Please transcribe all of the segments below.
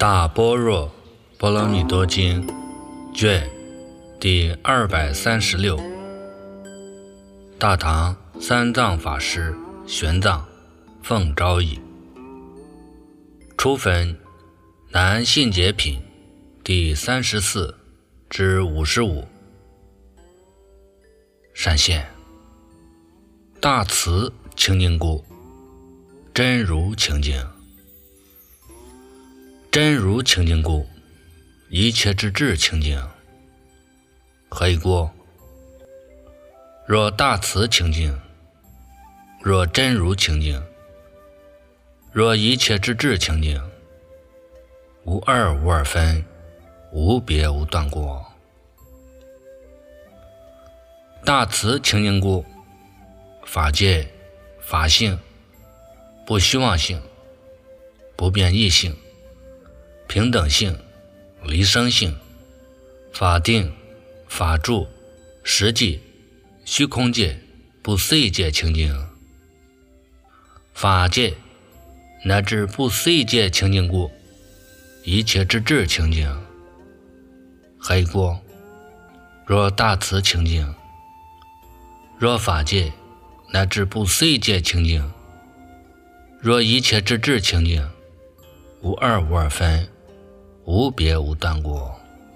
大般若波罗蜜多经卷第236，大唐三藏法师玄奘奉诏译，初分南信解品第34至55。闪现大慈清净故，真如清净。真如清净故，一切之智清净。何以故？若大慈清净，若真如清净，若一切之智清净，无二无二分，无别无断过。大慈清净故，法界、法性、不虚妄性、不变异性、平等性、离生性、法定、法住、实际、虚空界、不思议界清净。法界乃至不思议界清净故，一切之智清净。何以故？若大慈清净，若法界乃至不思议界清净，若一切之智清净，无二无二分，无别无断过。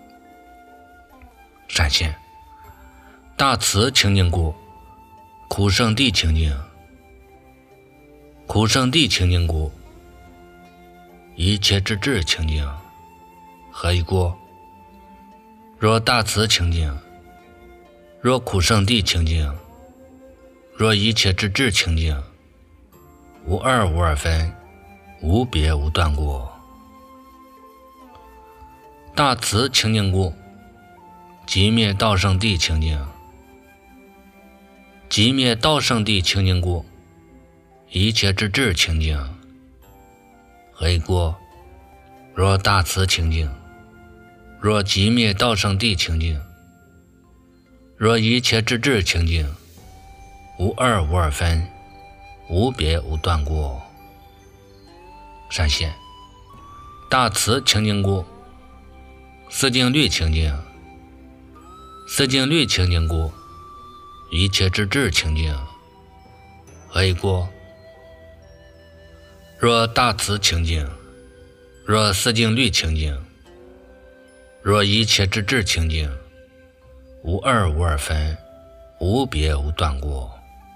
闪现大慈清净故，苦圣地清净。苦圣地清净故，一切之智清净。何以故？若大慈清净，若苦圣地清净，若一切之智清净，无二无二分，无别无断过。大慈清净故，寂灭道圣地清净。寂灭道圣地清净故，一切之智清净。何以故？若大慈清净，若寂灭道圣地清净，若一切之智清净，无二无二分，无别无断过。闪现大慈清净故，思净虑清净。思净虑清净故，一切之智清净。何以故？若大慈清净，若思净虑清净，若一切之智清净，无二无二分，无别无断过。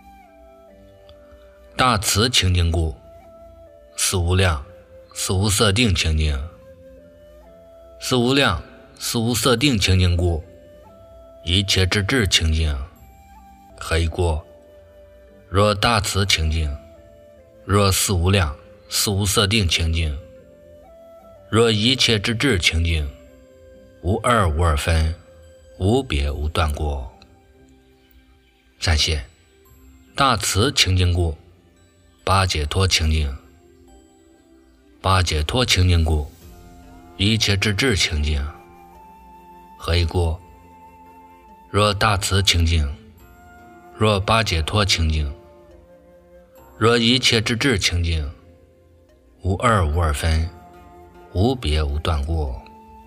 大慈清净故，思无量、思无色定清净。思无量、思无色定清净故，一切之智清净。何以故？若大慈清净，若思无量、思无色定清净，若一切之智清净，无二无二分，无别无断过。闪现大慈清净故，八解脱清净。八解脱清净故，一切之智清净。何以故？若大慈清净，若八解脱清净，若一切之智清净，无二无二分，无别无断过。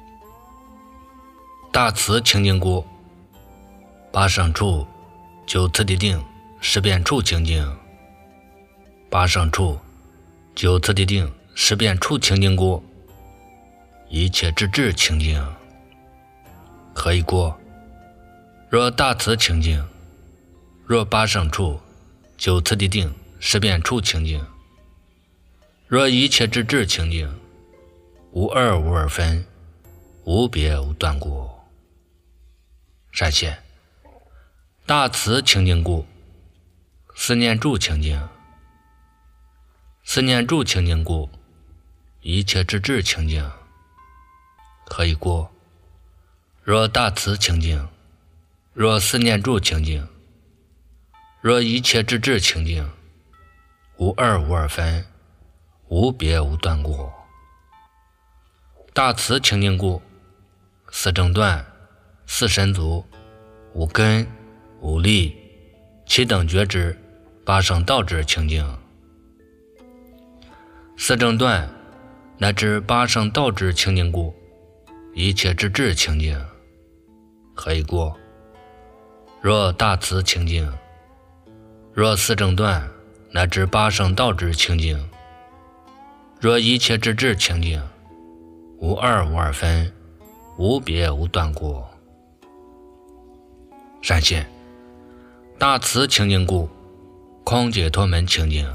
大慈清净故，八圣处、九次第定、十遍处清净。八圣处、九次第定、十遍处清净故，一切之智清净。何以故？若大慈清净，若八圣处、九次第定、十遍处清净，若一切之智清净，无二无二分，无别无断过。闪现大慈清净故，思念住清净。思念住清净故，一切之智清净。何以故？若大慈清净，若思念住清净，若一切之智清净，无二无二分，无别无断过。大慈清净故，四正断、四神足、五根、五力、七等觉知、八圣道智清净。四正断乃至八圣道之清净故，一切之智清净。何以故？若大慈清净，若四正断乃至八圣道之清净，若一切之智清净，无二无二分，无别无断过。善现大慈清净故，空解脱门清净。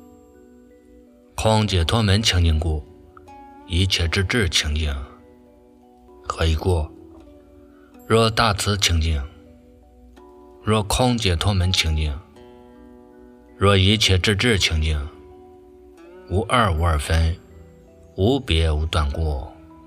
空解脱门清净故，一切之智清净。何以故？若大慈清净，若空解脱门清净，若一切之智清净，无二无二分，无别无断过。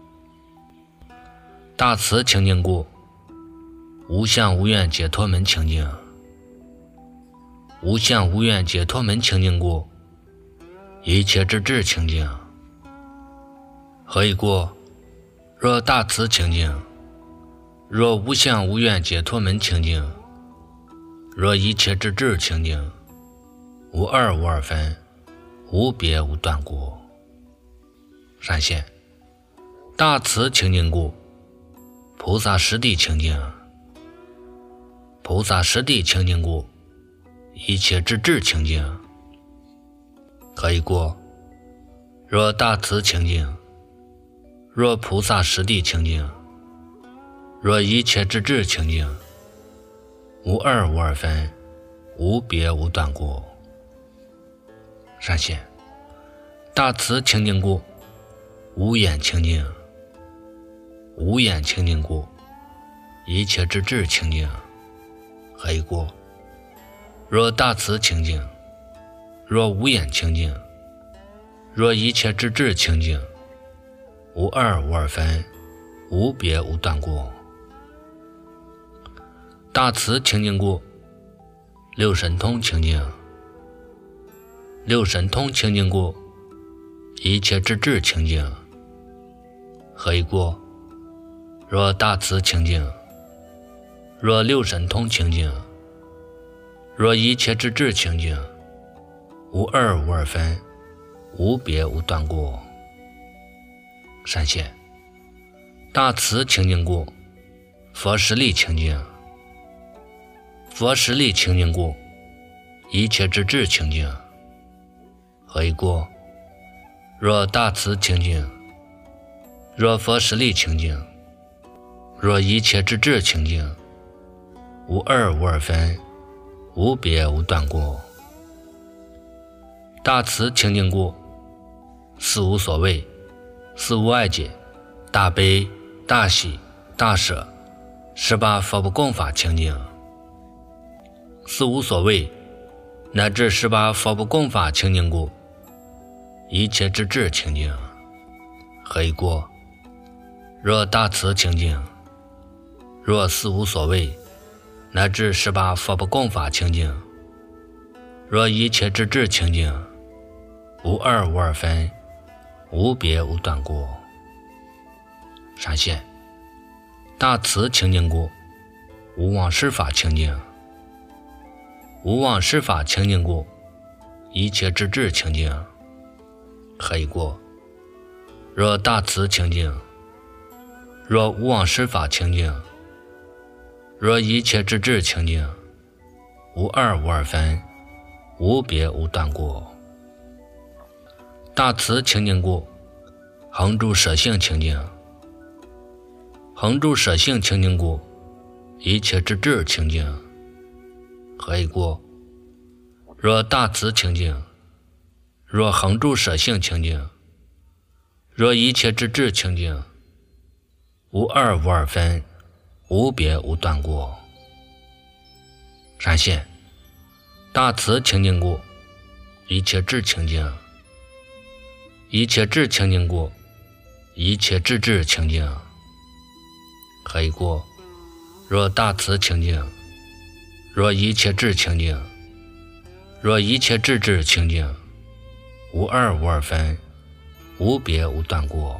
大慈清净故，无相无愿解脱门清净。无相无愿解脱门清净故，一切之智清净。何以故？若大慈清净，若无相无愿解脱门清净，若一切之智清净，无二无二分，无别无断过。善现大慈清净故，菩萨实地清净。菩萨实地清净故，一切之智清净。何以故？若大慈清净，若菩萨实地清净，若一切之智清净，无二无二分，无别无断过。善现大慈清净故，无眼清净。无眼清净故，一切之智清净。何以故？若大慈清净，若无眼清净，若一切之智清净，无二无二分，无别无断过。大慈清净故，六神通清净。六神通清净故，一切之智清净。何以故？若大慈清净，若六神通清净，若一切之智清净，无二无二分，无别无断过。善现大慈清净故，佛实力清净。佛实力清净故，一切之智清净。何以故？若大慈清净，若佛实力清净，若一切之智清净，无二无二分，无别无断过。大慈清净故，四无所谓，四无碍解，大悲大喜大舍，18佛不共法清净。四无所谓乃至18佛不共法清净故，一切之智清净。何以故？若大慈清净，若四无所谓乃至18佛不共法清净，若一切之智清净，无二无二分，无别无断过。善现大慈清净故，无妄施法清净。无妄施法清净故，一切之智清净。何以故？若大慈清净，若无妄施法清净，若一切之智清净，无二无二分，无别无断过。大慈清净故，恒住舍性清净。恒住舍性清净故，一切之智清净。何以故？若大慈清净，若恒住舍性清净，若一切之智清净，无二无二分，无别无断过。善现大慈清净故，一切智清净。一切智清净故，一切智智清净。何以故？若大慈清净，若一切智清净，若一切智智清净，无二无二分，无别无断过。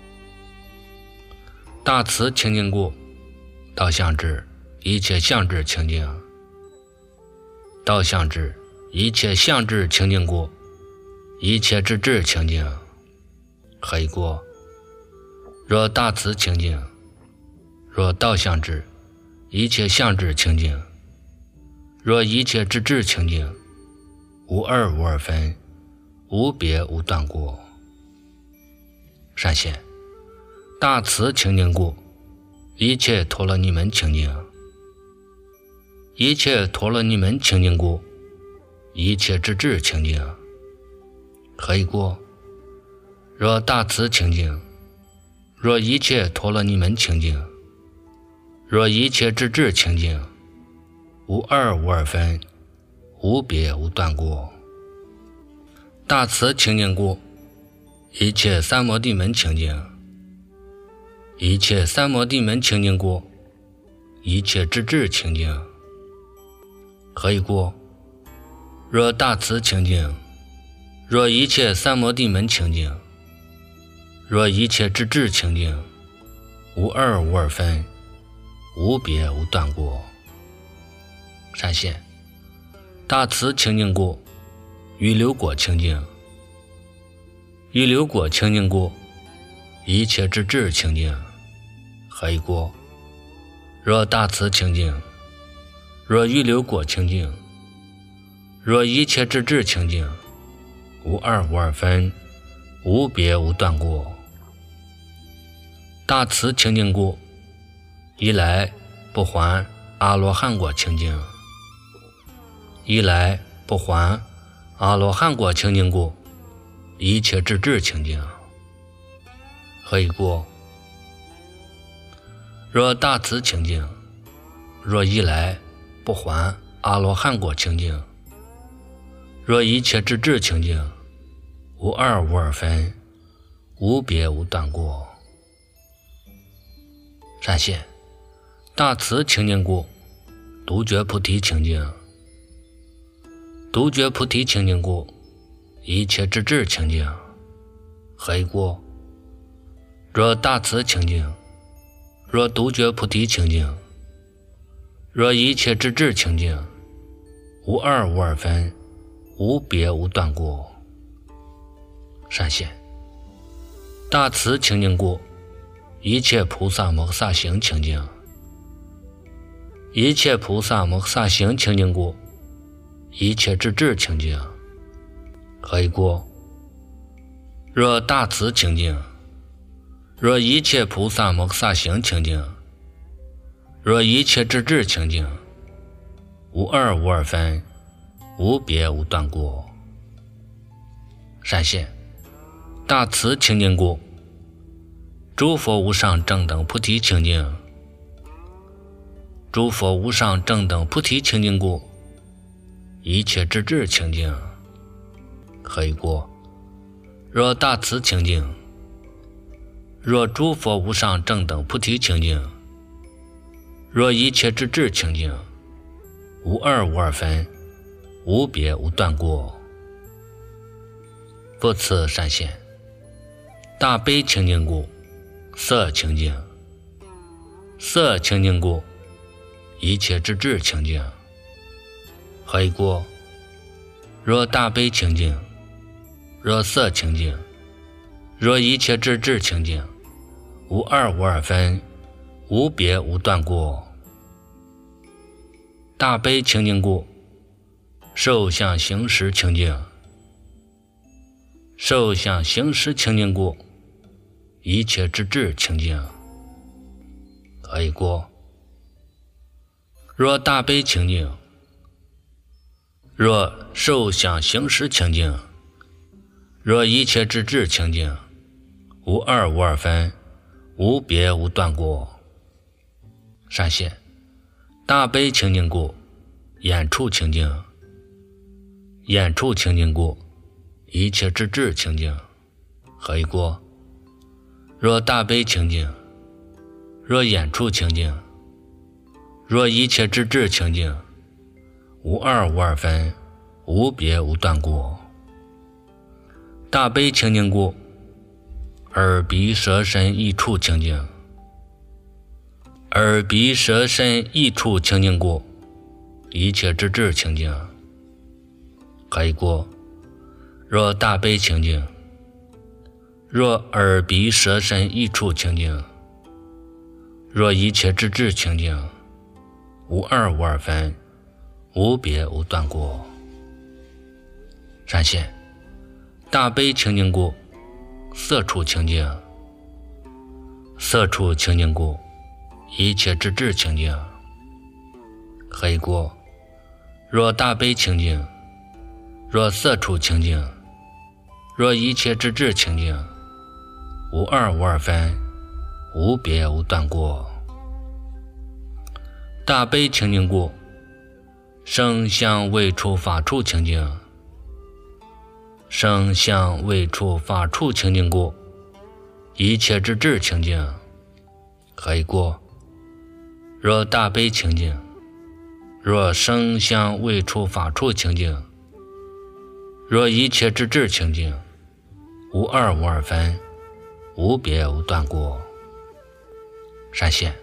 大慈清净故，道相智，一切相智清净。道相智，一切相智清净故，一切智智清净。 可以过。若大慈清净，若道相知，一切相知清净。若一切之智清净，无二无二分，无别无断过。善现，大慈清净故，一切陀罗尼门清净。一切陀罗尼门清净故，一切之智清净。可以过。若大慈清净，若一切陀罗尼门清净，若一切之智清净，无二无二分，无别无断过。大慈清净故，一切三摩地门清净。一切三摩地门清净故，一切之智清净。可以过。若大慈清净，若一切三摩地门清净，若一切之智清净，无二无二分，无别无断过。善现，大慈清净故，预流果清净。预流果清净故，一切之智清净。可以过。若大慈清净，若预流果清净，若一切之智清净，无二无二分，无别无断过。大慈清净故，一来不还阿罗汉果清净。一来不还阿罗汉果清净故，一切之智清净。可以过。若大慈清净，若一来不还阿罗汉果清净，若一切之智清净，无二无二分，无别无断过。善现，大慈清净故，独觉菩提清净。独觉菩提清净故，一切之智清净。可以过。若大慈清净，若独觉菩提清净，若一切之智清净，无二无二分，无别无断过。善现，大慈清净故，一切菩萨摩诃萨行清净。一切菩萨摩诃萨行清净故，一切之智清净。可以过。若大慈清净，若一切菩萨摩诃萨行清净，若一切之智清净，无二无二分，无别无断过。善现，大慈清净故，诸佛无上正等菩提清净。诸佛无上正等菩提清净故，一切之智清净。可以过。若大慈清净，若诸佛无上正等菩提清净，若一切之智清净，无二无二分，无别无断过。复次善现，大悲清净故，色清净。色清净故，一切之智清净。可以过。若大悲清净，若色清净，若一切之智清净，无二无二分，无别无断过。大悲清净故，受想行识清净。受想行识清净故，一切之智清净。可以过。若大悲清净，若受想行识清净，若一切之智清净，无二无二分，无别无断过。善现，大悲清净故，眼处清净。眼处清净故，一切之智清净。可以过。若大悲清净，若眼处清净，若一切之智清净，无二无二分，无别无断过。大悲清净故，耳鼻舌身意处清净。耳鼻舌身意处清净故，一切之智清净。可以过。若大悲清净， 若耳鼻舌身一处清净，若一切之智清净，无二无二分，无别无断过。闪现大悲清净故，色处清净，色处清净故，一切之智清净。黑过若大悲清净，若色处清净，若一切之智清净，无二无二分，无别无断过。大悲清净故，声相味触法处清净，声相味触法处清净故，一切之智清净。黑过若大悲清净，若声相味触法处清净，若一切之智清净，无二无二分，无别无断过。闪现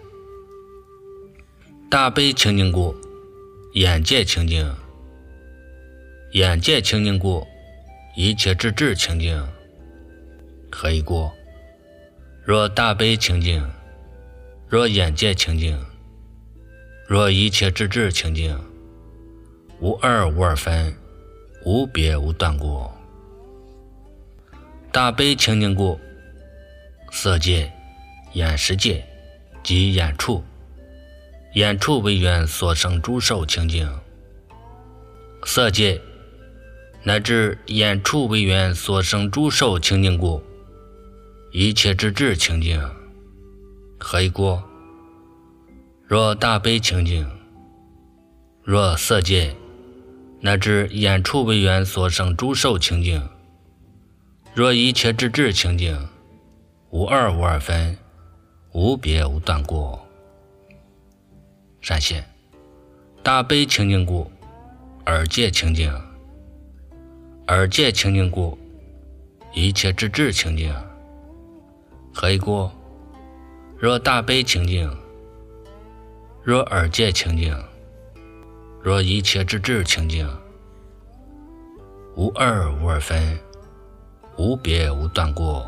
大悲清净故，眼界清净，眼界清净故，一切之智清净。黑过若大悲清净，若眼界清净，若一切之智清净，无二无二分，无别无断过。大悲清净故，色界、眼识界及眼处，眼处为缘所生诸受清净。色界乃至眼处为缘所生诸受清净故，一切之智清净。黑过若大悲清净，若色界乃至眼处为缘所生诸受清净，若一切之智清净，无二无二分，无别无断过。闪现大悲清净故，耳界清净，耳界清净故，一切之智清净。黑过若大悲清净，若耳界清净，若一切之智清净，无二无二分，无别无断过。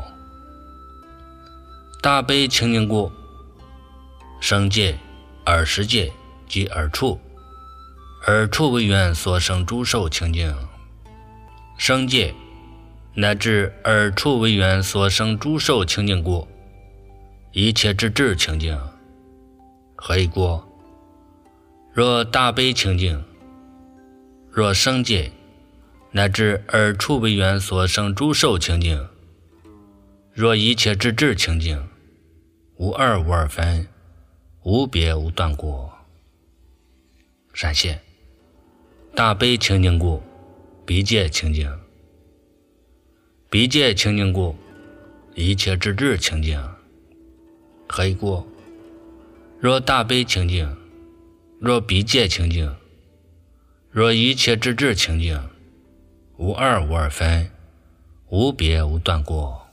大悲清净故，声界、耳识界及耳处，耳处为缘所生诸受清净。声界乃至耳处为缘所生诸受清净故，一切之智清净。黑过若大悲清净，若声界乃至耳处为缘所生诸受清净，若一切之智清净，无二无二分，无别无断过。闪现大悲清净故，鼻界清净，鼻界清净故，一切之智清净。黑过若大悲清净，若鼻界清净，若一切之智清净，无二无二分，无别无断过。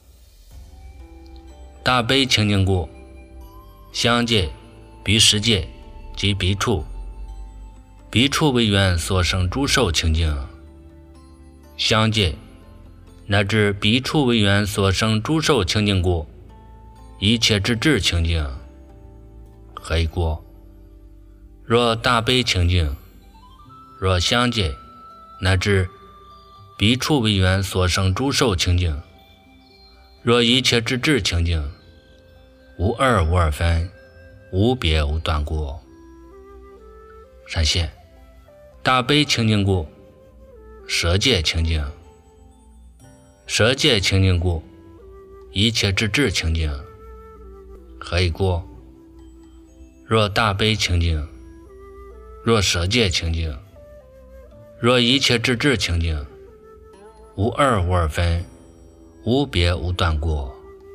大悲清净故，香界、鼻识界及鼻处，鼻处为缘所生诸受清净。香界乃至鼻处为缘所生诸受清净故，一切之智清净。黑过若大悲清净，若香界乃至鼻处为缘所生诸受清净，若一切之智清净，无二无二分，无别无断过。闪现大悲清净故，舌界清净，舌界清净故，一切之智清净。黑过若大悲清净，若舌界清净，若一切之智清净，无二无二分，无别无断过。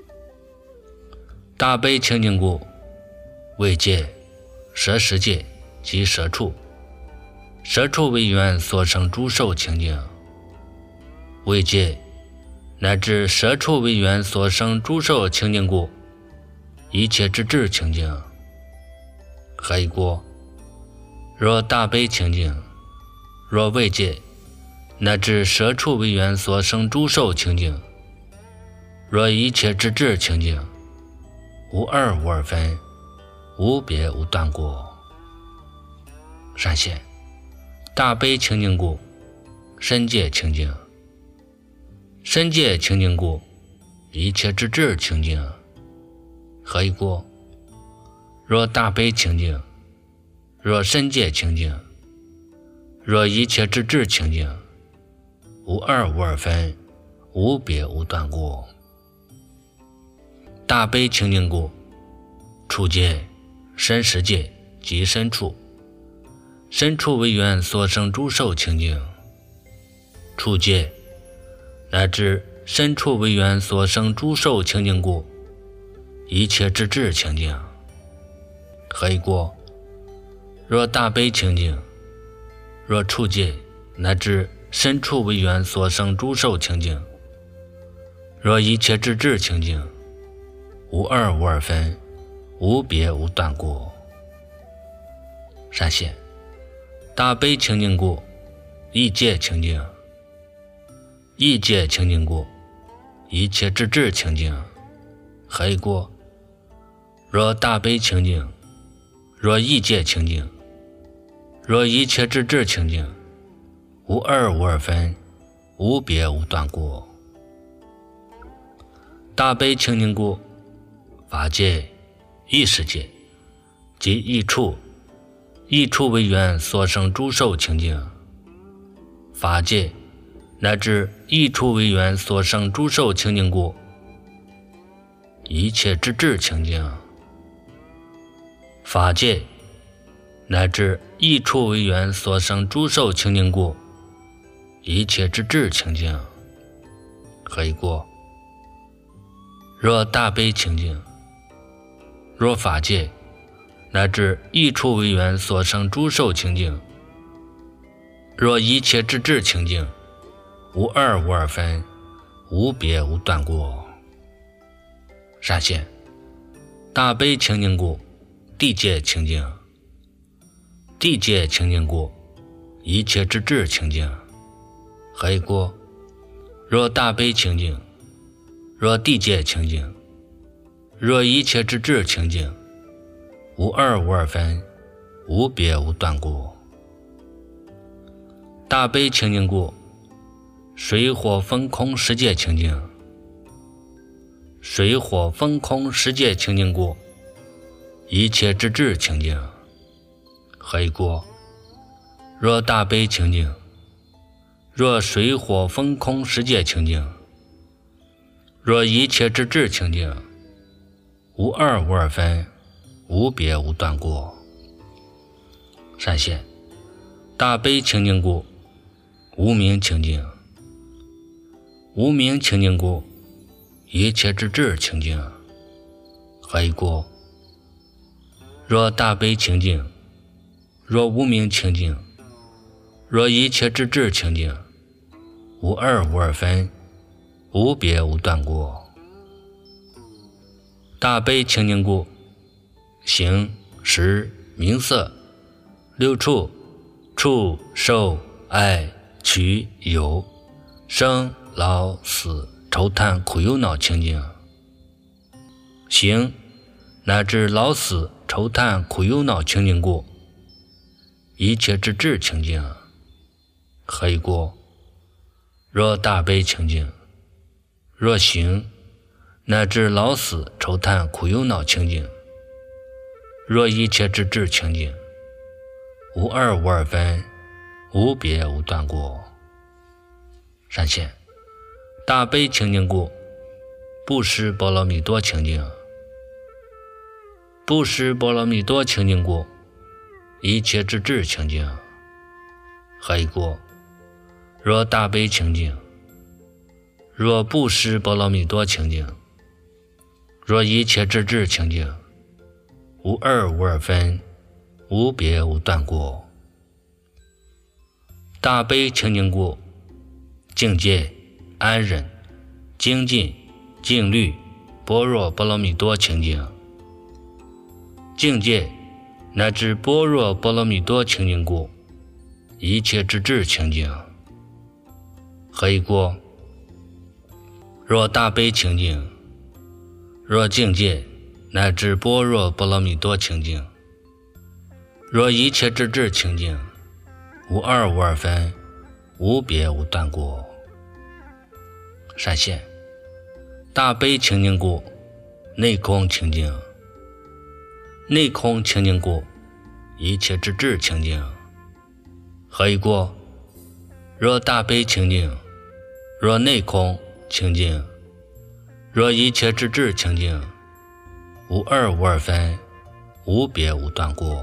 大悲清净故，味界、舌识界及舌处，舌处为缘所生诸受清净。味界乃至舌处为缘所生诸受清净故，一切之智清净。黑过若大悲清净，若味界乃至舌处为缘所生诸受清净， 若一切之智清净，无二无二分，无别无断过。闪现大悲清净故，身界清净；身界清净故，一切之智清净。何以故？若大悲清净，若身界清净，若一切之智清净，无二无二分，无别无断故。大悲清净故，处界、身实界即身处，身处为缘所生诸受清净；处界乃至身处为缘所生诸受清净故，一切之智清净。何以故？若大悲清净，若处界乃至身处为缘所生诸受清净，若一切之智清净，无二无二分，无别无断故。闪现大悲清净故，意界清净；意界清净故，一切之智清净。何以故？若大悲清净，若意界清净，若一切之智清净，无二无二分，无别无断故。大悲清净故，法界、意识界即意处，意处为缘所生诸受清净；法界乃至意处为缘所生诸受清净故，一切之智清净；法界乃至意处为缘所生诸受清净故，一切之智清净。何以故？若大悲清净，若法界乃至意处为缘所生诸受清净，若一切之智清净，无二无二分，无别无断故。闪现大悲清净故，地界清净；地界清净故，一切之智清净。何以故？若大悲清净，若地界清净，若一切之智清净，无二无二分，无别无断故。大悲清净故，水火风空十界清净；水火风空十界清净故，一切之智清净。何以故？若大悲清净，若水火风空十界清净，若一切之智清净，无二无二分，无别无断故。闪现大悲清净故，无明清净；无明清净故，一切之智清净。何以故？若大悲清净，若无明清净，若一切之智清净，无二无二分，无别无断故。大悲清净故，形、识、名色、六处、触、受、爱、取、有、生、老、死、愁叹苦忧恼清净；形乃至老死愁叹苦忧恼清净故，一切之智清净。何以故？若大悲清净，若形乃至老死愁叹苦忧恼清净，若一切之智清净，无二无二分，无别无断故。闪现大悲清净故，布施波罗蜜多清净；布施波罗蜜多清净故，一切之智清净。何以故？若大悲清净，若布施波罗蜜多清净，若一切之智清净，无二无二分，无别无断故。大悲清净故，境界、安忍、精进、静虑、般若波罗蜜多清净；境界乃至般若波罗蜜多清净故，一切之智清净。何以故？ 若大悲清净，若境界乃至般若波罗蜜多清净，若一切之智清净，无二无二分，无别无断故。闪现大悲清净故，内空清净，内空清净故，一切之智清净。何以故？若大悲清净，若内空清净，若一切之智清净，无二无二分，无别无断故。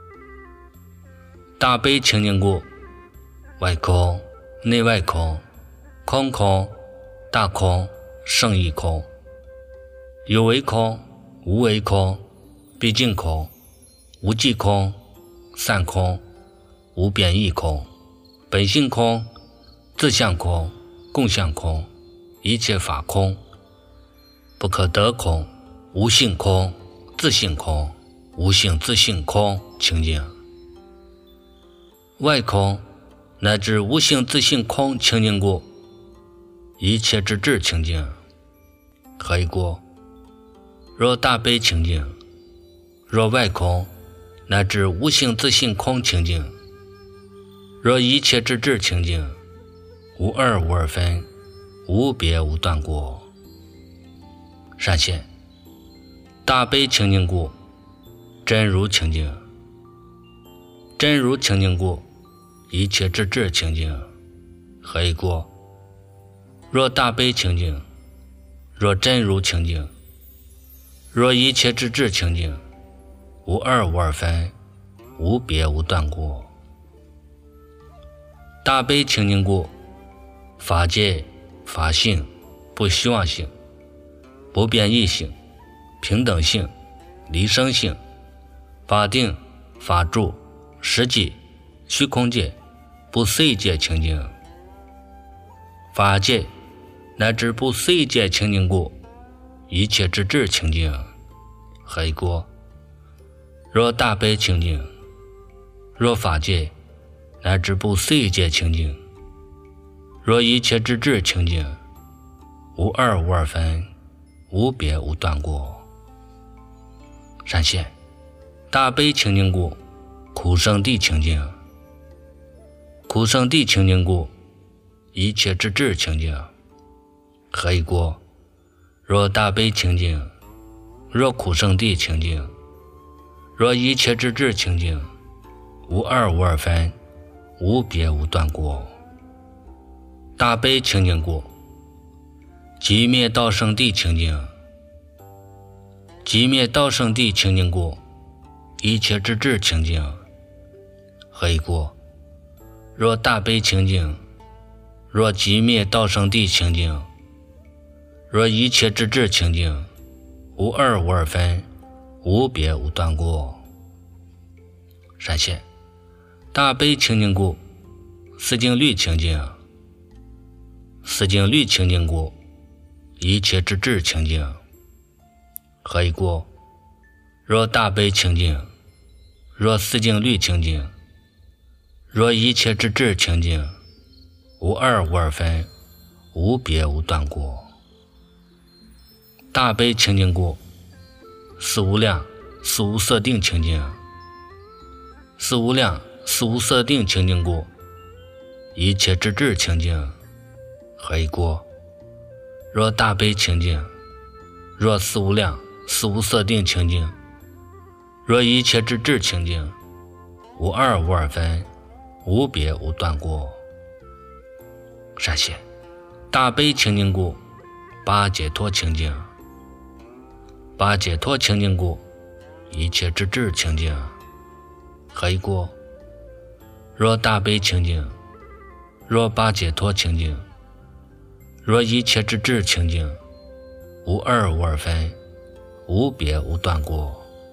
大悲清净故，外空内外空，空空大空胜义空，有为空无为空，毕竟空无际空，散空无边异空，本性空自相空，共相空，一切法空，不可得空，无性空自性空，无性自性空清净。外空乃至无性自性空清净故，一切之智清净。何以故？若大悲清净，若外空乃至无性自性空清净，若一切之智清净，无二无二分，无别无断故。闪现大悲清净故，真如清净，真如清净故，一切之智清净。何以故？若大悲清净，若真如清净，若一切之智清净，无二无二分，无别无断故。大悲清净故，法界法性不虚妄性，不变异性，平等性，离生性，法定法住实际虚空界不随意界清净。法界乃至不随意界清净故，一切之智清净。何以故？若大悲清净，若法界乃至不随意界清净，若一切之智清净，无二无二分，无别无断故。闪现大悲清净故，苦生地清净，苦生地清净故，一切之智清净。何以故？若大悲清净，若苦生地清净，若一切之智清净，无二无二分，无别无断故。大悲清净故，寂灭道生地清净，寂灭道生地清净故，一切之智清净。何以故？若大悲清净，若寂灭道生地清净，若一切之智清净，无二无二分，无别无断故。闪现大悲清净故，四境律清净，四境律清净故，一切之智清净。何以故？若大悲清净，若四境律清净，若一切之智清净，无二无二分，无别无断故。大悲清净故，四无量四无色定清净，四无量四无色定清净故，一切之智清净。何以故？若大悲清净，若四无量四无色定清净，若一切之智清净，无二无二分，无别无断故。闪现大悲清净故，八解脱清净，八解脱清净故，一切之智清净。何以故？若大悲清净，若八解脱清净，若一切之智清净，无二无二分，无别无断故。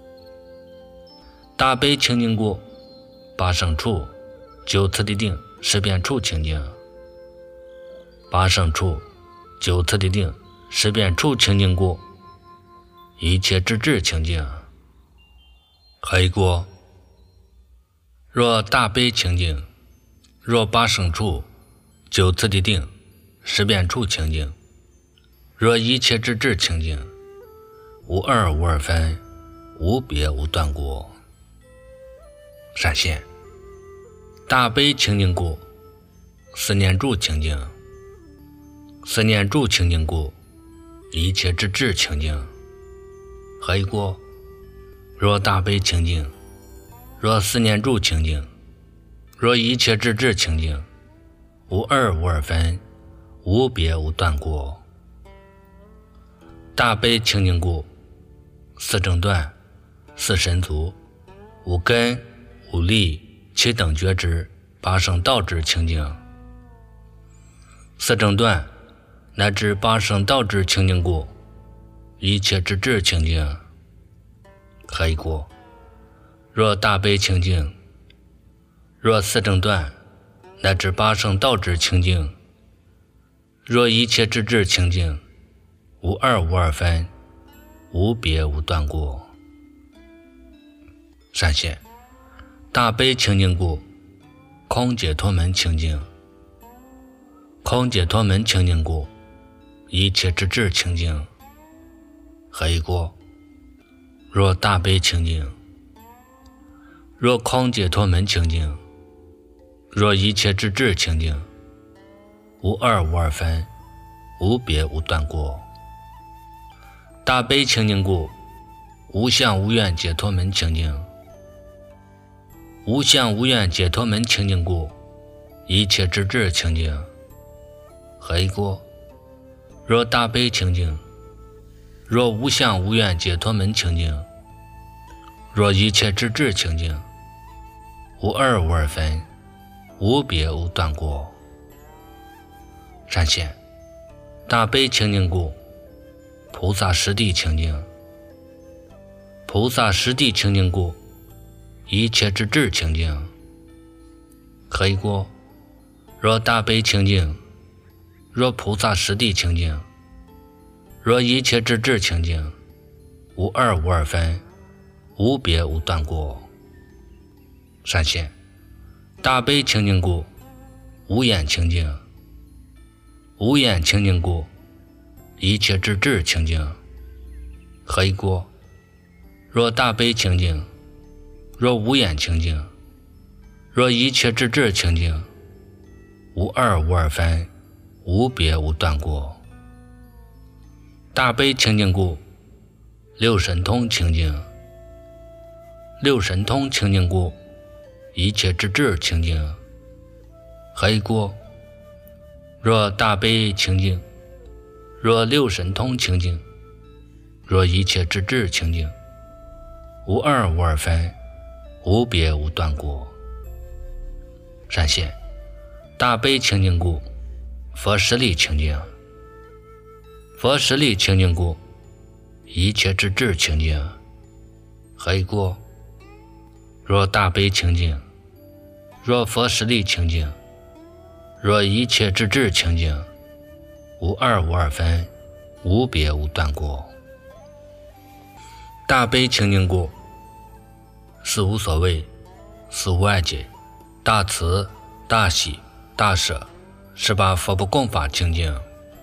大悲清净故，八圣处九次第定识变处清净，八圣处九次第定识变处清净故，一切之智清净。何以故？若大悲清净，若八圣处九次第定识变处清净， 若一切之智清净，无二无二分，无别无断故。闪现大悲清净故，思念住清净，思念住清净故，一切之智清净。何以故？若大悲清净，若思念住清净，若一切之智清净，无二无二分，无别无断故。大悲清净故，四正断，四神足，无根无力，七等觉知，八圣道智清净。四正断乃至八圣道智清净故，一切之智清净。何以故？若大悲清净，若四正断乃至八圣道智清净，若一切之智清净，无二无二分，无别无断故。闪现大悲清净故，空解脱门清净，空解脱门清净故，一切之智清净。何以故？若大悲清净，若空解脱门清净，若一切之智清净，无二无二分，无别无断故。大悲清净故，无相无愿解脱门清净，无相无愿解脱门清净故，一切之智清净。何以故？若大悲清净，若无相无愿解脱门清净，若一切之智清净，无二无二分，无别无断故。闪现大悲清净故，菩萨实地清净，菩萨实地清净故，一切之智清净。何以故？若大悲清净，若菩萨实地清净，若一切之智清净，无二无二分，无别无断故。闪现大悲清净故，无眼清净，无眼清净故，一切之智清净。何以故？若大悲清净，若无眼清净，若一切之智清净，无二无二分，无别无断故。大悲清净故，六神通清净，六神通清净故，一切之智清净。何以故？若大悲清净，若六神通清净，若一切之智清净，无二无二分，无别无断故。闪现大悲清净故，佛实力清净，佛实力清净故，一切之智清净。何以故？若大悲清净，若佛实力清净，若一切之智清净，无二无二分，无别无断故。大悲清净故，四无所谓，四无碍解，大慈大喜大舍，18佛不共法清净。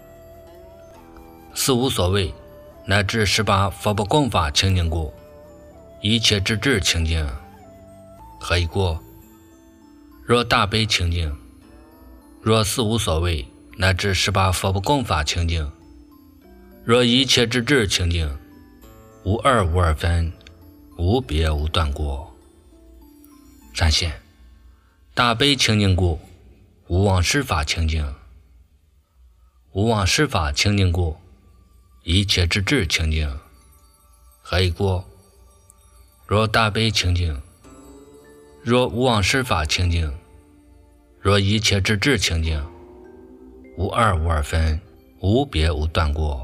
四无所谓乃至18佛不共法清净故，一切之智清净。何以故？若大悲清净，若四无所谓乃至18佛不共法清净，若一切之智清净，无二无二分，无别无断故。闪现大悲清净故，无妄施法清净，无妄施法清净故，一切之智清净。何以故？若大悲清净，若无妄施法清净，若一切之智清净，无二无二分，无别无断故。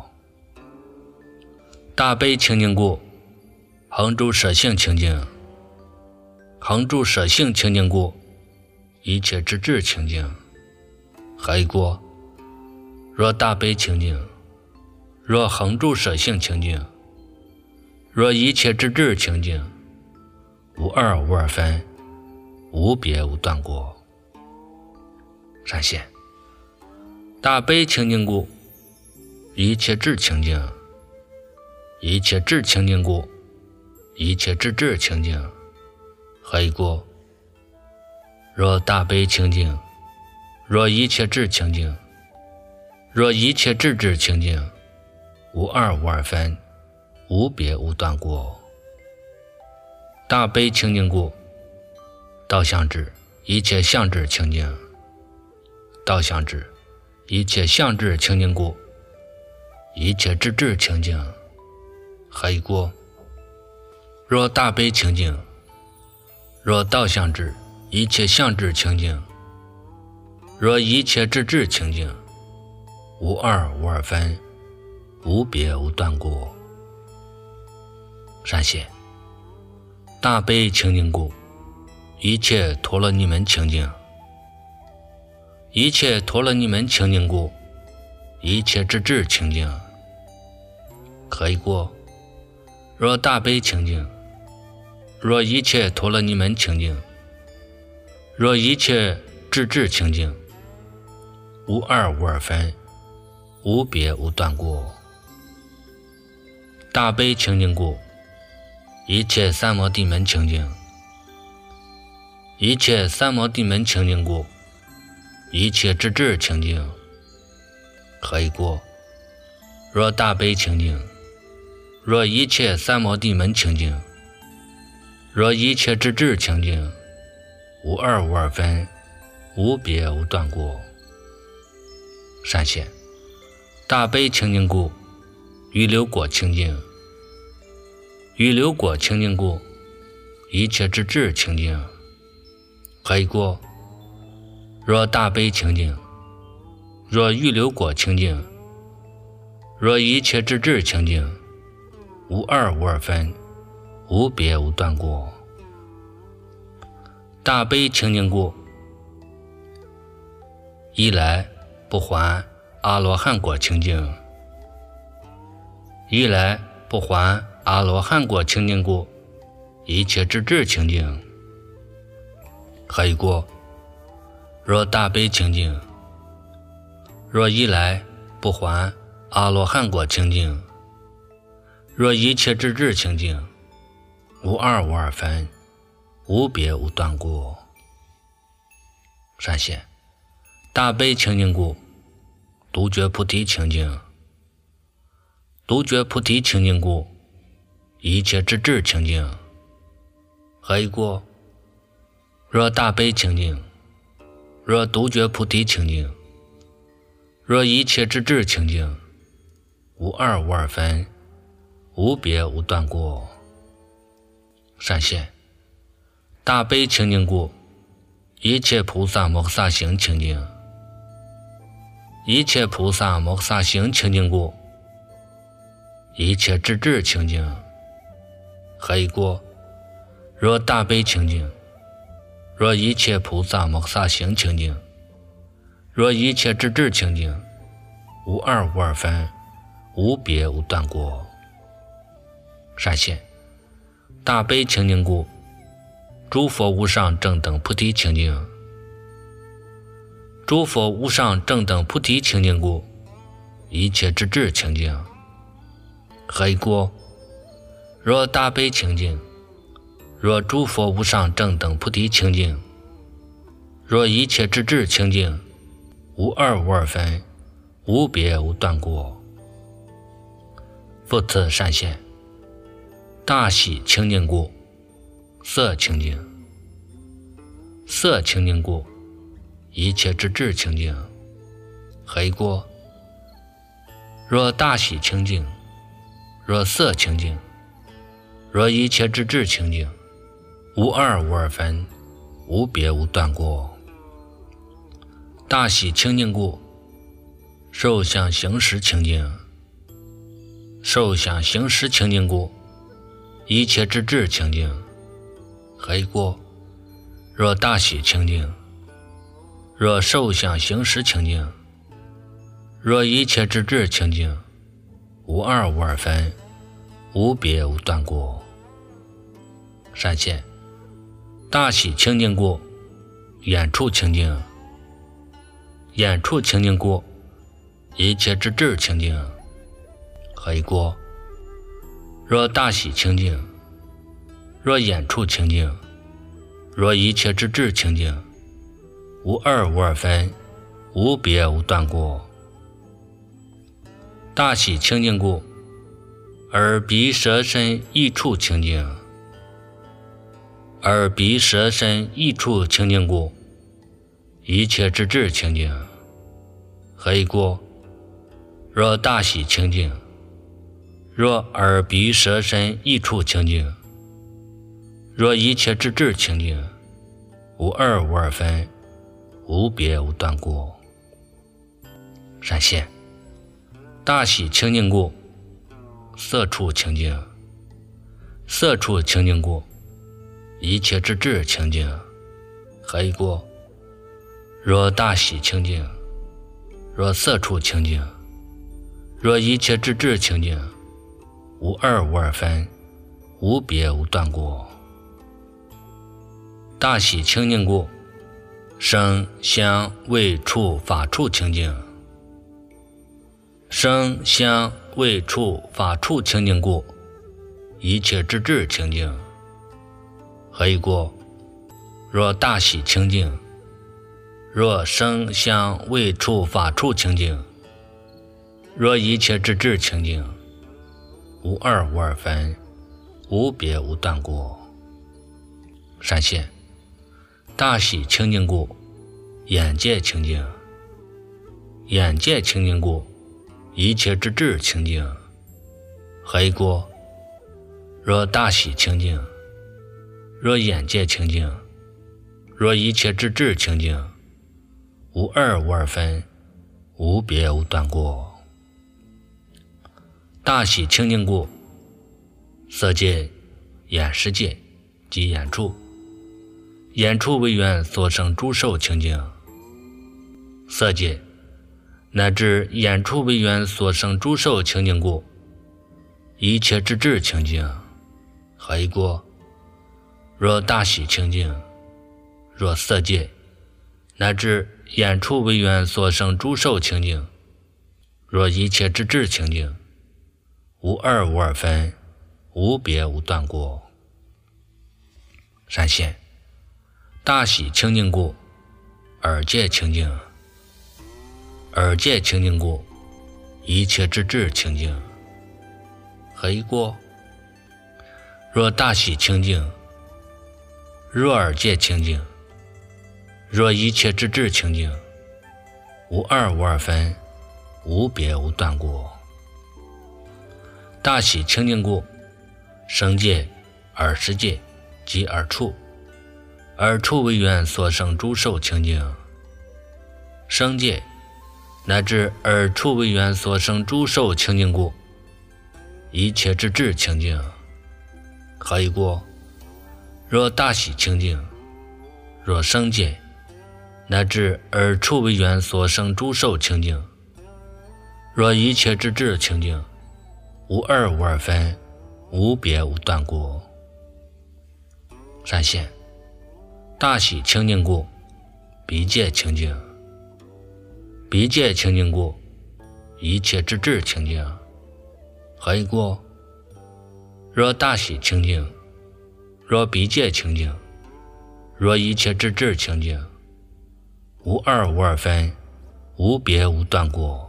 大悲清净故，恒住舍性清净，恒住舍性清净故，一切之智清净。何以故？若大悲清净，若恒住舍性清净，若一切之智清净，无二无二分，无别无断故。闪现大悲清净故， 一切智清净，一切智清净故，一切智智清净。何以故？若大悲清净，若一切智清净，若一切智智清净，无二无二分，无别无断故。大悲清净故，道相智，一切相智清净；道相智，一切相智清净故，一切智智清净。何以故？若大悲清净，若道相智，一切相智清净；若一切智智清净，无二无二分，无别无断故。善解。大悲清净故，一切陀罗尼门清净；一切陀罗尼门清净故，一切智智清净。何以故？若大悲清净，若一切陀罗尼门清净，若一切智智清净，无二无二分，无别无断故。大悲清净故，一切三摩地门清净；一切三摩地门清净故，一切智智清净。何以故？若大悲清净，若一切三摩地门清净，若一切智智清净，无二无二分，无别无断故。善解。大悲清净故，预流果清净；预流果清净故，一切智智清净。何以故？若大悲清净，若预流果清净，若一切智智清净，无二无二分，无别无断故。大悲清净故，一来不还阿罗汉果清净；一来不还阿罗汉果清净故，一切智智清净。何以故？若大悲清净，若一来不还阿罗汉果清净，若一切智智清净，无二无二分，无别无断故。善解。大悲清净故，独觉菩提清净；独觉菩提清净故，一切智智清净。何以故？若大悲清净，若独觉菩提清净，若一切智智清净，无二无二分，无别无断故。善解。大悲清净故，一切菩萨摩诃萨行清净；一切菩萨摩诃萨行清净故，一切智智清净。何以故？若大悲清净，若一切菩萨摩诃萨行清净，若一切智智清净，无二无二分，无别无断故。善解。大悲清净故，诸佛无上正等菩提清净；诸佛无上正等菩提清净故，一切智智清净。何以故？若大悲清净，若诸佛无上正等菩提清净，若一切智智清净，无二无二分，无别无断故。复次善解。大喜清净故，色清净；色清净故，一切智智清净。何以故？若大喜清净，若色清净，若一切智智清净，无二无二分，无别无断故。大喜清净故，受想行识清净；受想行识清净故，一切智智清净。何以故？若大喜清净，若受想行识清净，若一切智智清净，无二无二分，无别无断故。善解。大喜清净故，眼处清净；眼处清净故，一切智智清净。 何以过？若大喜清净，若眼处清净，若一切之智清净，无二无二分，无别无断过。大喜清净故，耳鼻舌身意处清净。耳鼻舌身意处清净故，一切之智清净。何以过？若大喜清净，若耳鼻舌身意处清净，若一切之智清净，无二无二分，无别无断过。闪现大喜清净故，色处清净。色处清净故，一切之智清净。何以过？若大喜清净，若色处清净，若一切之智清净，无二无二分，无别无断过。大喜清净故，声香味触法处清净。声香味触法处清净故，一切之智清净。何以过？若大喜清净，若声香味触法处清净，若一切之智清净，无二无二分，无别无断过。闪现大喜清净故，眼界清净。眼界清净故，一切之智清净。何以过？若大喜清净，若眼界清净，若一切之智清净，无二无二分，无别无断过。大喜清净故，色界、眼识界及眼处，眼处为缘所生诸受清净。色界乃至眼处为缘所生诸受清净故，一切之智清净。何以过？若大喜清净，若色界乃至眼处为缘所生诸受清净，若一切之智清净，无二无二分，无别无断过。闪现大喜清净故，耳界清净。耳界清净故，一切之智清净。何以过？若大喜清净，若耳界清净，若一切之智清净，无二无二分，无别无断过。大喜清净故，声界、耳识界及耳处，耳处为缘所生诸受清净。声界乃至耳处为缘所生诸受清净故，一切之智清净。何以过？若大喜清净，若声界乃至耳处为缘所生诸受清净，若一切之智清净，无二无二分，无别无断过。闪现大喜清净故，鼻界清净。鼻界清净故，一切之智清净。何以过？若大喜清净，若鼻界清净，若一切之智清净，无二无二分，无别无断过。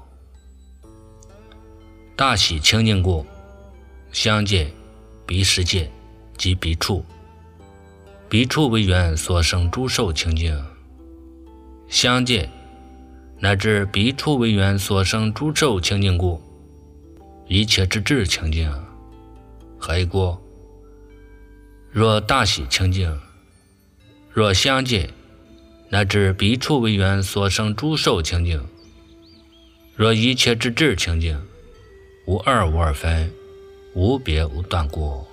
大喜清净故，香界、鼻识界及鼻处，鼻处为缘所生诸受清净。香界乃至鼻处为缘所生诸受清净故，一切之智清净。何以过？若大喜清净，若香界乃至鼻处为缘所生诸受清净，若一切之智清净，无二无二分，无别无断过。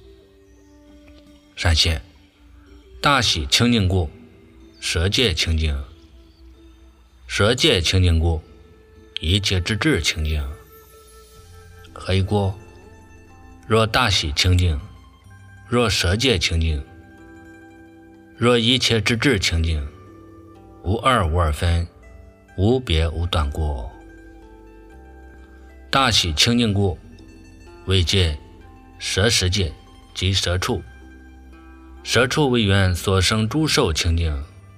闪现大喜清净故，舌界清净。舌界清净故，一切之智清净。何以过？若大喜清净，若舌界清净，若一切之智清净，无二无二分，无别无断过。大喜清净故， 为界、摄世界及摄处，摄处为缘所生诸受清净，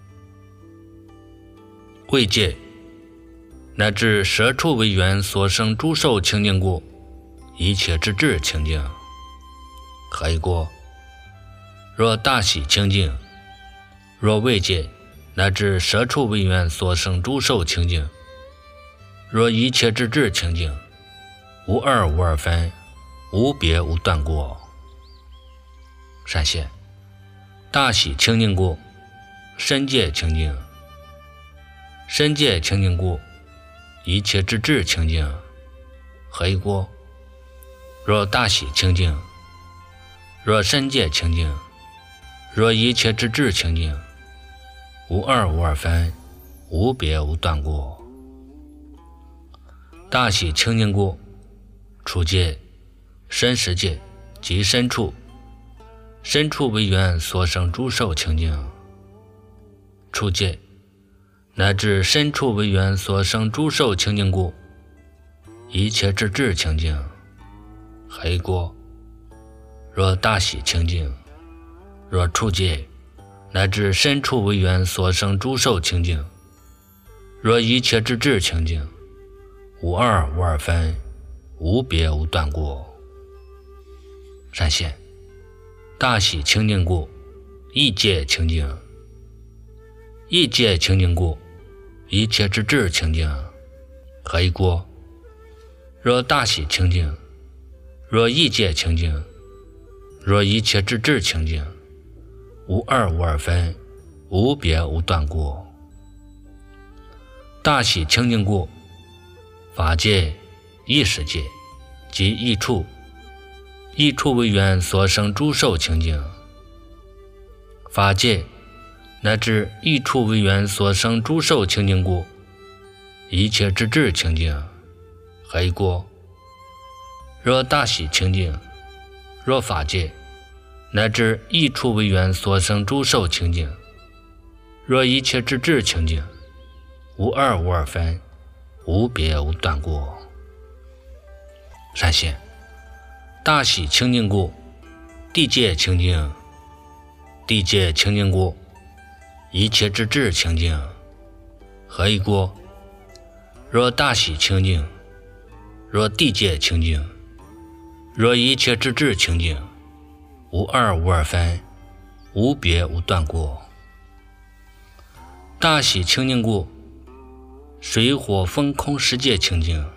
为界乃至摄处为缘所生诸受清净故，一切之智清净。何以故？若大喜清净，若为界乃至摄处为缘所生诸受清净，若一切之智清净，无二无二分，无别无断过。善现大喜清净故，身界清净，身界清净故，一切之智清净。何以故？若大喜清净，若身界清净，若一切之智清净，无二无二分，无别无断过。大喜清净故，处界、身实界及身处，身处为缘所生诸受清净，处界乃至身处为缘所生诸受清净故，一切之智清净。何以故？若大喜清净，若处界乃至身处为缘所生诸受清净，若一切之智清净，无二无二分，无别无断过。善现大喜清净故，意界清净，意界清净故，一切之智清净。何以故？若大喜清净，若意界清净，若一切之智清净，无二无二分，无别无断过。大喜清净故，法界、意识界及意处，意处为缘所生诸受清净，法界乃至意处为缘所生诸受清净故，一切之智清净。何以故？若大喜清净，若法界乃至意处为缘所生诸受清净，若一切之智清净，无二无二分，无别无断过。善现大喜清净故，地界清净，地界清净故，一切之智清净。何以故？若大喜清净，若地界清净，若一切之智清净，无二无二分，无别无断过。大喜清净故，水火风空十界清净，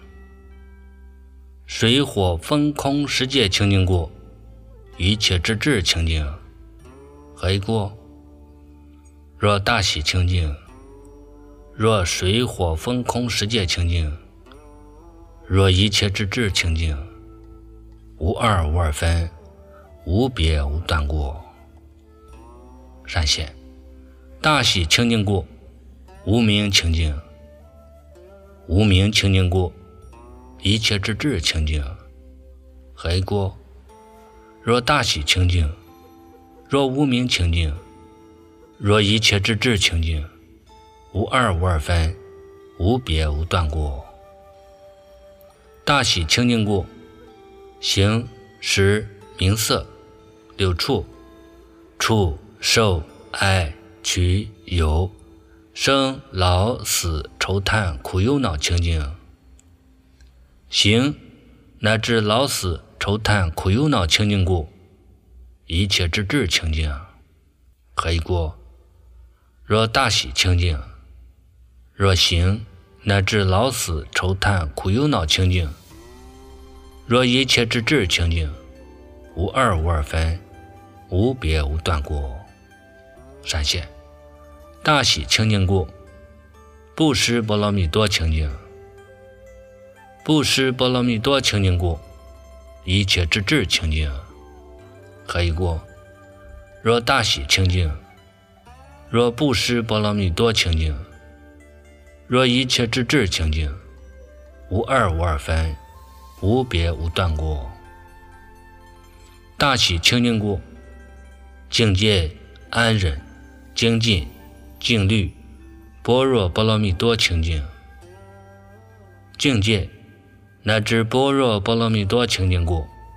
水火风空十界清净故，一切之智清净。何以故？若大喜清净，若水火风空十界清净，若一切之智清净，无二无二分，无别无断过。善现大喜清净故，无明清净，无明清净故，一切之智清净。何以故？若大喜清净，若无明清净，若一切之智清净，无二无二分，无别无断过。大喜清净故，形、识、名色、六处、触、受、爱、取、有、生、老、死、愁叹、苦忧恼清净。形乃至老死、愁叹、苦忧恼清净故，一切之智清净。何以故？若大喜清净，若形乃至老死、愁叹、苦忧恼清净，若一切之智清净，无二无二分，无别无断过。善现大喜清净故，布施波罗蜜多清净，布施波罗蜜多清净故，一切之智清净。何以故？若大喜清净，若布施波罗蜜多清净，若一切之智清净，无二无二分，无别无断过。大喜清净故，境界、安忍、精进、静虑、般若波罗蜜多清净。境界乃至般若波罗蜜多清净故，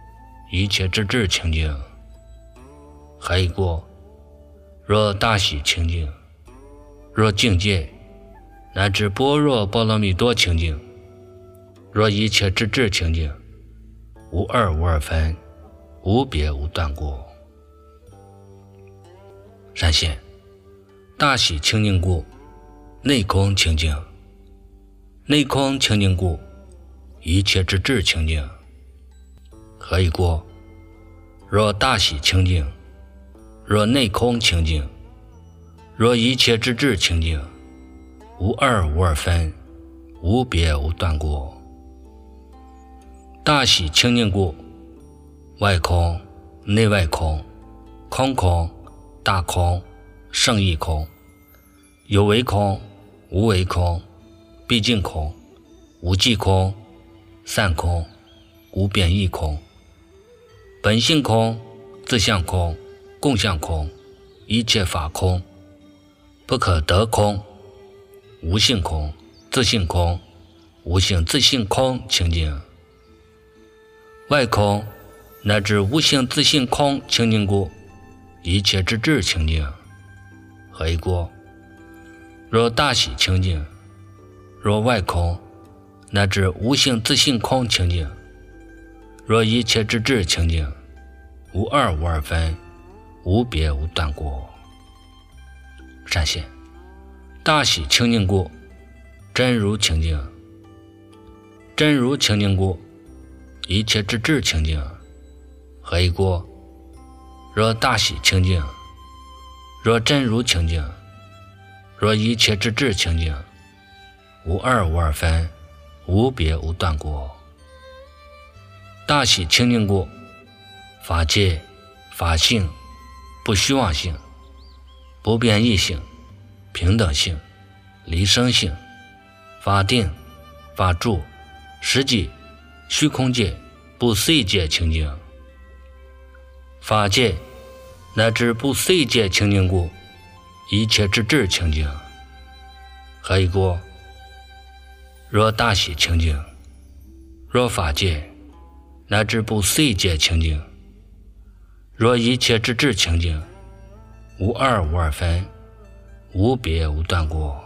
一切之智清净。还一过，若大喜清净，若境界乃至般若波罗蜜多清净，若一切之智清净，无二无二分，无别无断过。闪现大喜清净故，内空清净；内空清净故，一切之智清净。何以过？若大喜清净，若内空清净，若一切之智清净，无二无二分，无别无断过。大喜清净故，外空、内外空、空空、大空、胜义空，有为空、无为空、毕竟空、无际空、散空、无变异空，本性空、自相空、共相空，一切法空，不可得空，无性空、自性空、无性自性空清净。外空乃至无性自性空清净故，一切之智清净。何以过？若大喜清净，若外空乃至无性自性空清净，若一切之智清净，无二无二分，无别无断过。闪现大喜清净故，真如清净；真如清净故，一切之智清净。何以过？若大喜清净，若真如清净，若一切之智清净，无二无二分，无别无断过。大喜清净故，法界、法性、不虚妄性、不变异性、平等性、离生性、法定、法住、实际、虚空界、不思议界清净。法界乃至不思议界清净故，一切之智清净。何以过？若大喜清净，若法界乃至不思议界清净，若一切之智清净，无二无二分，无别无断过。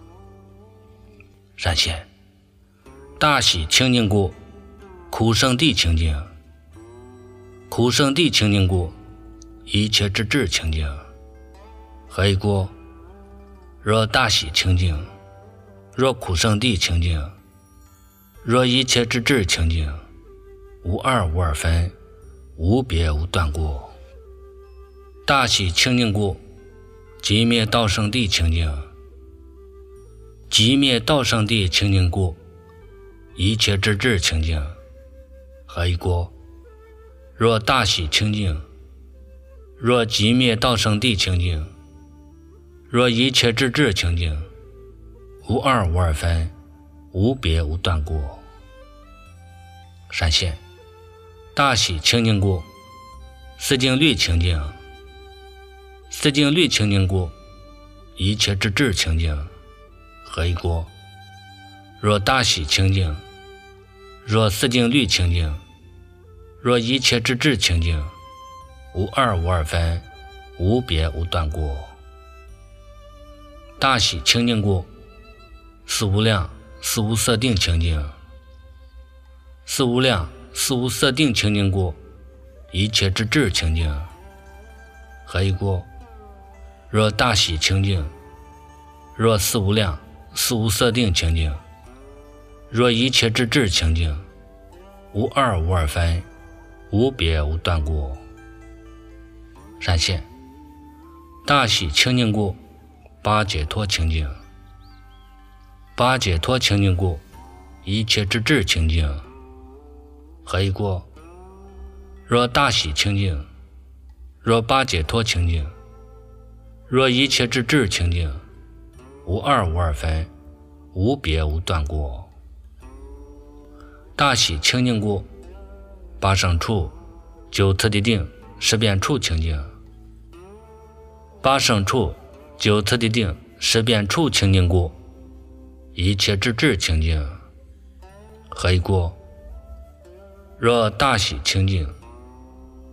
闪现大喜清净故，苦圣地清净；苦圣地清净故，一切之智清净。何以过？若大喜清净，若苦圣地清净，若一切之智清净，无二无二分，无别无断过。大喜清净故，寂灭道圣地清净；寂灭道圣地清净故，一切之智清净。何以过？若大喜清净，若寂灭道圣地清净，若一切之智清净，无二无二分，无别无断过。闪现大喜清净故，四净律清净；四净律清净故，一切之智清净。何以过？若大喜清净，若四净律清净，若一切之智清净，无二无二分，无别无断过。大喜清净故，四无量四无色定清净；四无量四无色定清净故，一切之智清净。何以过？若大喜清净，若四无量四无色定清净，若一切之智清净，无二无二分，无别无断过。闪现大喜清净故，八解脱清净；八解脱清净故，一切之智清净。何以过？若大喜清净，若八解脱清净，若一切之智清净，无二无二分，无别无断过。大喜清净故，八胜处、九次第定、十遍处清净；八胜处、九次第定、十遍处清净故，一切之智清净。何以过？若大喜清净，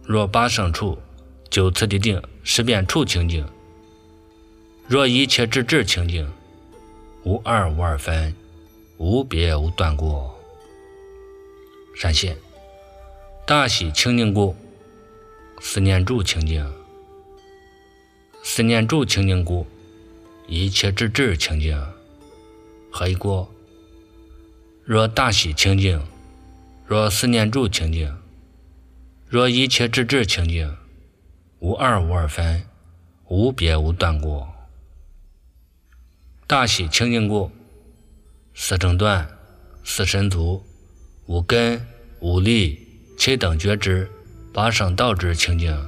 若八胜处，九次第定，十变处清净。若一切之智清净，无二无二分，无别无断过。闪现大喜清净故，思念住清净。思念住清净故，一切之智清净。何以故？若大喜清净，若思念住清净，若一切之智清净，无二无二分，无别无断过。大喜清净故，四正断，四神足，五根，五力，七等觉知，八圣道之清净。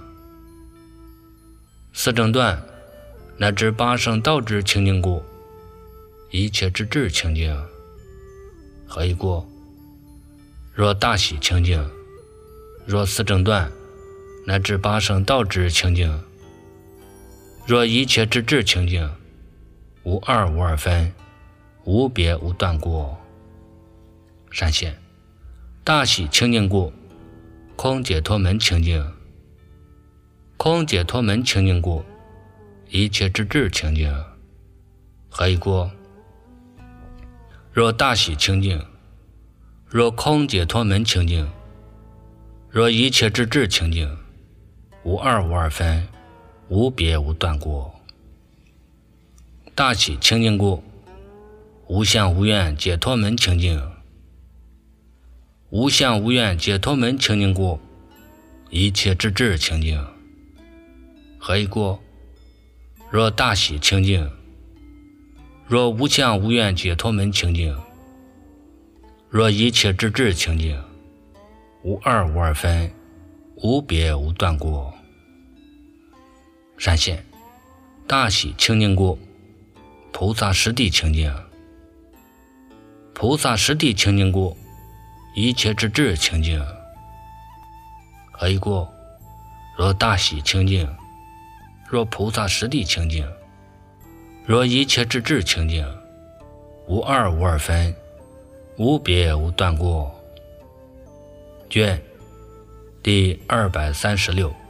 四正断乃至八圣道之清净故，一切之智清净。何以故？若大喜清净，若四正断乃至八圣道之清净，若一切之智清净，无二无二分，无别无断过。闪现大喜清净故，空解脱门清净。空解脱门清净故，一切之智清净。何以故？若大喜清净，若空解脱门清净，若一切之智清净，无二无二分，无别无断过。大喜清净故，无相无愿解脱门清净。无相无愿解脱门清净故，一切之智清净。何以故？若大喜清净，若无相无愿解脱门清净，若一切之智清净，无二无二分，无别无断过。闪现大喜清净故，菩萨实地清净。菩萨实地清净故，一切之智清净。何以故？若大喜清净，若菩萨实地清净，若一切之智清净，无二无二分，无别无断过。卷第236。